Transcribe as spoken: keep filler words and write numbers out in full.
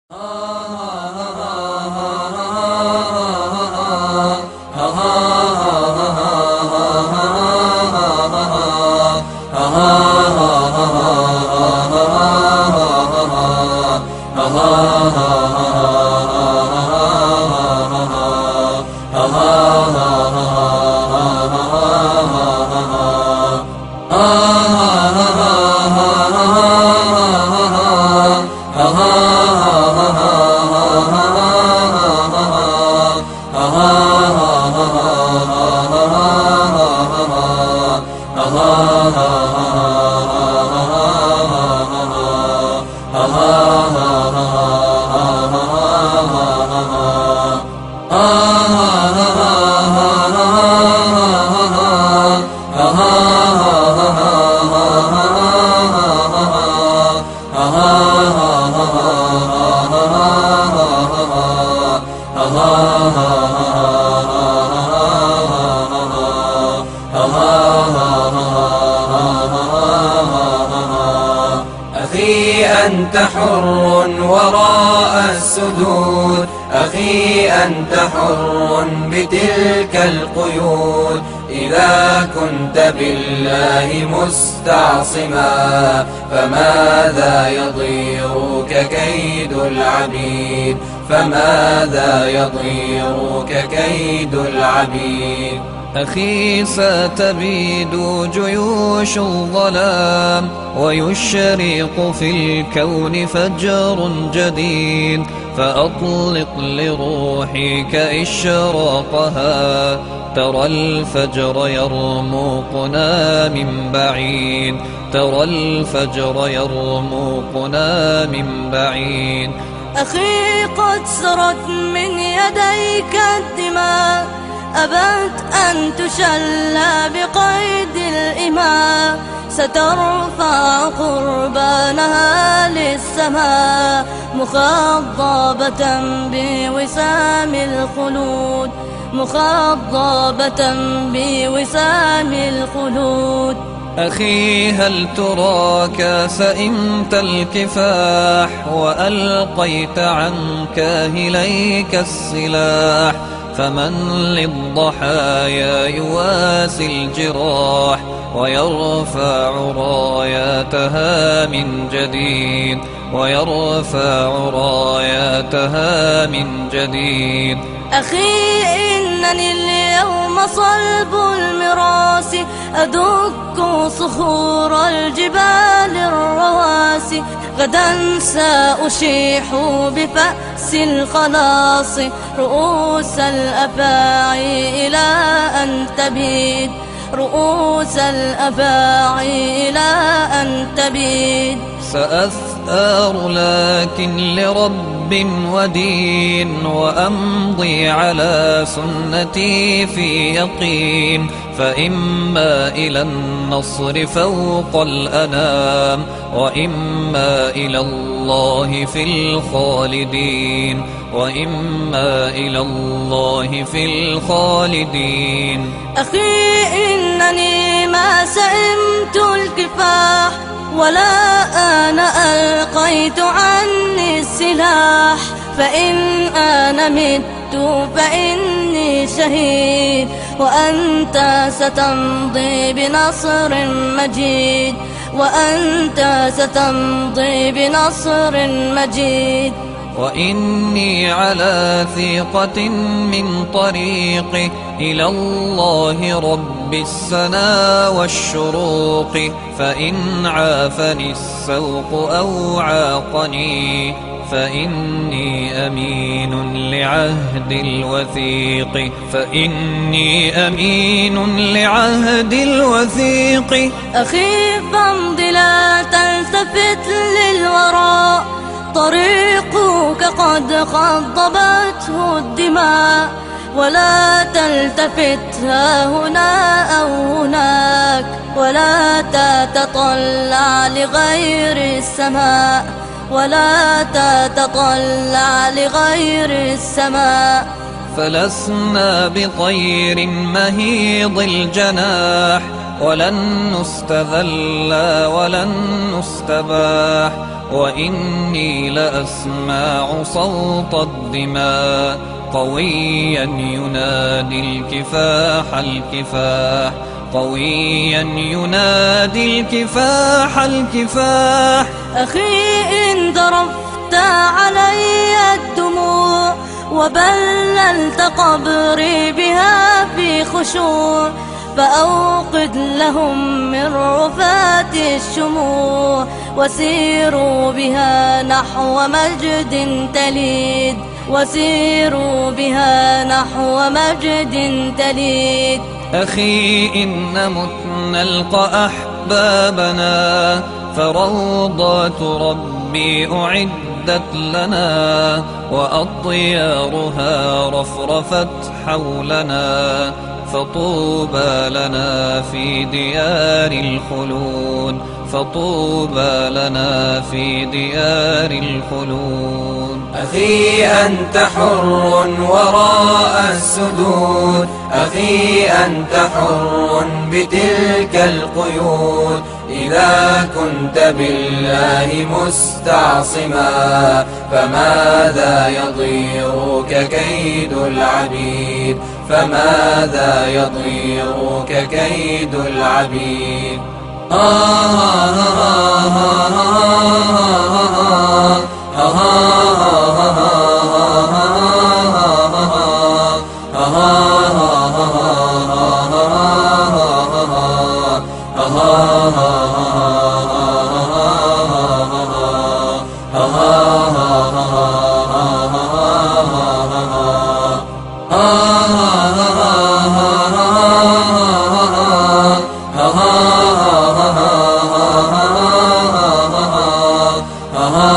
أخي أنت حر وراء السدود، أخي أنت حر بتلك القيود. إذا كنت بالله مستعصما فماذا يضيرك كيد العبيد، فماذا يضيرك كيد العبيد. أخي ستبيد جيوش الظلام ويشرق في الكون فجر جديد، فأطلق لروحك إشراقها. ترى الفجر يرمقنا من بعيد، ترى الفجر يرمقنا من بعيد. أخي قد سرت من يديك الدماء، أبت أن تشلى بقيد الإماء. سترفع قربانها للسماء مخضبة بوسام الخلود، مخضبة بوسام الخلود. أخي هل تراك سئمت الكفاح وألقيت عن كاهليك السلاح؟ فمن للضحايا يواسي الجراح ويرفع راياتها من جديد، ويرفع راياتها من جديد. أخي إنني اليوم صلب المراس، أدك صخور الجبال الرواسي. غدا سأشيح بفأس الخلاص رؤوس الأفاعي إلى أن تبيد، رؤوس الأفاعي إلى أن تبيد. سأثار لكن لرب ودين، وأمضي على سنتي في يقين. فإما إلى النصر فوق الأنام، وإما إلى الله في الخالدين، وإما إلى الله في الخالدين. أخي إنني ما سئمت الكفاح، ولا أنا ألقيت عني السلاح. فإن أنا مت فإني شهيد، وأنت ستمضي بنصر مجيد، وأنت ستمضي بنصر مجيد. وإني على ثقة من طريقي إلى الله رب السنا والشروق. فإن عافني السوق أو عاقني فإني أمين لعهد الوثيق، فإني أمين لعهد الوثيق. أخي فامض لا تلتفت للوراء، طريقك قد خضبته الدماء. ولا تلتفت ها هنا أو هناك، ولا تتطلع لغير السماء، ولا تتطلع لغير السماء. فلسنا بطير مهيض الجناح ولن نستذل ولن نستباح. وإني لأسمع صوت الدماء قويا ينادي الكفاح الكفاح، قويا ينادي الكفاح الكفاح. أخي إن ذرفت علي الدموع وبللت قبري بها في خشوع، فأوقد لهم من رفات الشموع وسيروا بها نحو مجد تليد، وسيروا بها نحو مجد تليد. أخي إن مت نلقى أحبابنا، فروضات ربي أعدت لنا، وأطيارها رفرفت حولنا، فطوبى لنا في ديار الخلود، فطوبى لنا في ديار الخلود. أخي أنت حر وراء السدود، أخي أنت حر بتلك القيود. إذا كنت بالله مستعصما، فماذا يضيرك كيد العبيد، فماذا يضيرك كيد العبيد. Ah